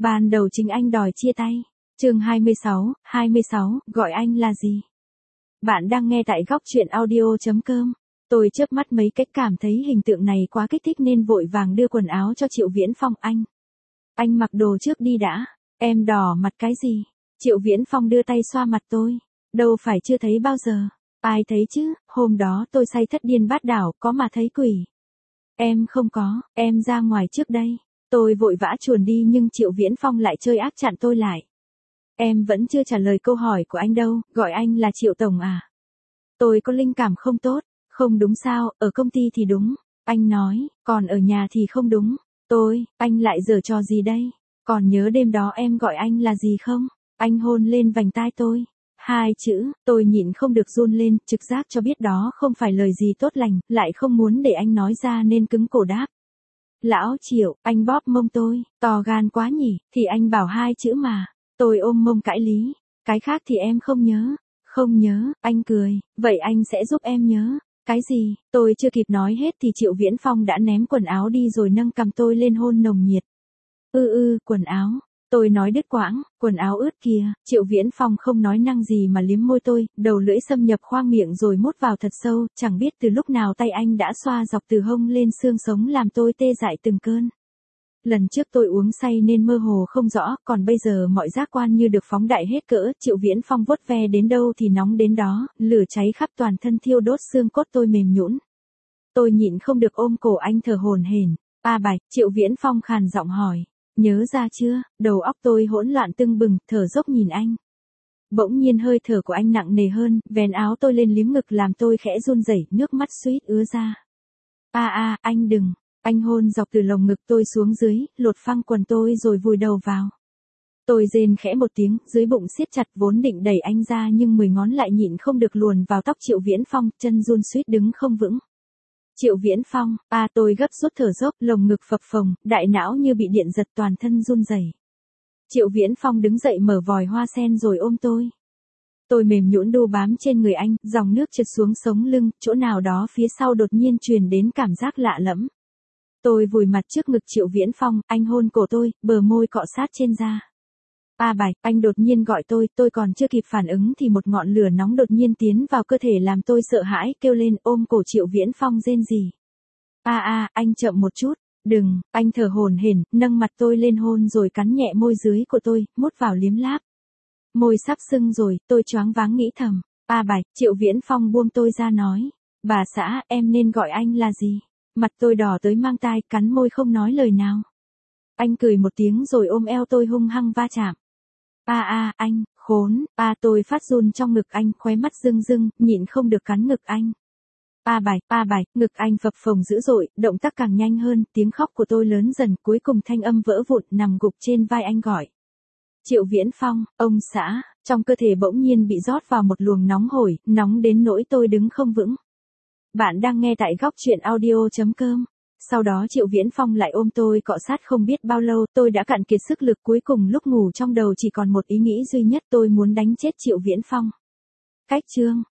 Ban đầu chính anh đòi chia tay. Chương 26, gọi anh là gì? Bạn đang nghe tại góc truyện audio.com. Tôi chớp mắt mấy cách cảm thấy hình tượng này quá kích thích nên vội vàng đưa quần áo cho Triệu Viễn Phong. Anh mặc đồ trước đi đã. Em đỏ mặt cái gì? Triệu Viễn Phong đưa tay xoa mặt tôi. Đâu phải chưa thấy bao giờ. Ai thấy chứ, hôm đó tôi say thất điên bát đảo, có mà thấy quỷ. Em không có, em ra ngoài trước đây. Tôi vội vã chuồn đi nhưng Triệu Viễn Phong lại chơi ác chặn tôi lại. Em vẫn chưa trả lời câu hỏi của anh đâu, gọi anh là Triệu Tổng à? Tôi có linh cảm không tốt, không đúng sao, ở công ty thì đúng. Anh nói, còn ở nhà thì không đúng. Anh lại giở trò gì đây? Còn nhớ đêm đó em gọi anh là gì không? Anh hôn lên vành tai tôi. 2 chữ, tôi nhịn không được run lên, trực giác cho biết đó không phải lời gì tốt lành, lại không muốn để anh nói ra nên cứng cổ đáp. Lão Triệu, anh bóp mông tôi, to gan quá nhỉ, thì anh bảo 2 chữ mà. Tôi ôm mông cãi lý, cái khác thì em không nhớ. Không nhớ, anh cười, vậy anh sẽ giúp em nhớ. Cái gì? Tôi chưa kịp nói hết thì Triệu Viễn Phong đã ném quần áo đi rồi nâng cằm tôi lên hôn nồng nhiệt. Quần áo. Tôi nói đứt quãng, quần áo ướt kìa. Triệu Viễn Phong không nói năng gì mà liếm môi tôi, đầu lưỡi xâm nhập khoang miệng rồi mút vào thật sâu, chẳng biết từ lúc nào tay anh đã xoa dọc từ hông lên xương sống làm tôi tê dại từng cơn. Lần trước tôi uống say nên mơ hồ không rõ, còn bây giờ mọi giác quan như được phóng đại hết cỡ. Triệu Viễn Phong vuốt ve đến đâu thì nóng đến đó, lửa cháy khắp toàn thân thiêu đốt xương cốt tôi mềm nhũn. Tôi nhịn không được ôm cổ anh thở hổn hển. Triệu Viễn Phong khàn giọng hỏi. Nhớ ra chưa? Đầu óc tôi hỗn loạn tưng bừng, thở dốc nhìn anh. Bỗng nhiên hơi thở của anh nặng nề hơn, vén áo tôi lên liếm ngực làm tôi khẽ run rẩy, nước mắt suýt ứa ra. Anh đừng. Anh hôn dọc từ lồng ngực tôi xuống dưới, lột phăng quần tôi rồi vùi đầu vào. Tôi rên khẽ một tiếng, dưới bụng siết chặt vốn định đẩy anh ra nhưng 10 ngón lại nhịn không được luồn vào tóc Triệu Viễn Phong, chân run suýt đứng không vững. Triệu Viễn Phong, tôi gấp rút thở dốc, lồng ngực phập phồng, đại não như bị điện giật toàn thân run rẩy. Triệu Viễn Phong đứng dậy mở vòi hoa sen rồi ôm tôi. Tôi mềm nhũn đu bám trên người anh, dòng nước trượt xuống sống lưng, chỗ nào đó phía sau đột nhiên truyền đến cảm giác lạ lẫm. Tôi vùi mặt trước ngực Triệu Viễn Phong, anh hôn cổ tôi, bờ môi cọ sát trên da. Anh đột nhiên gọi tôi còn chưa kịp phản ứng thì một ngọn lửa nóng đột nhiên tiến vào cơ thể làm tôi sợ hãi, kêu lên ôm cổ Triệu Viễn Phong rên rỉ. Anh chậm một chút, đừng, anh thở hổn hển, nâng mặt tôi lên hôn rồi cắn nhẹ môi dưới của tôi, mút vào liếm láp. Môi sắp sưng rồi, tôi choáng váng nghĩ thầm. Triệu Viễn Phong buông tôi ra nói. Bà xã, em nên gọi anh là gì? Mặt tôi đỏ tới mang tai, cắn môi không nói lời nào. Anh cười một tiếng rồi ôm eo tôi hung hăng va chạm. Anh, khốn, tôi phát run trong ngực anh, khóe mắt rưng rưng, nhịn không được cắn ngực anh. Ngực anh phập phồng dữ dội, động tác càng nhanh hơn, tiếng khóc của tôi lớn dần, cuối cùng thanh âm vỡ vụn, nằm gục trên vai anh gọi. Triệu Viễn Phong, ông xã, trong cơ thể bỗng nhiên bị rót vào một luồng nóng hổi, nóng đến nỗi tôi đứng không vững. Bạn đang nghe tại góc truyện audio.com. Sau đó Triệu Viễn Phong lại ôm tôi cọ sát không biết bao lâu, tôi đã cạn kiệt sức lực, cuối cùng lúc ngủ trong đầu chỉ còn một ý nghĩ duy nhất, tôi muốn đánh chết Triệu Viễn Phong. Cách chương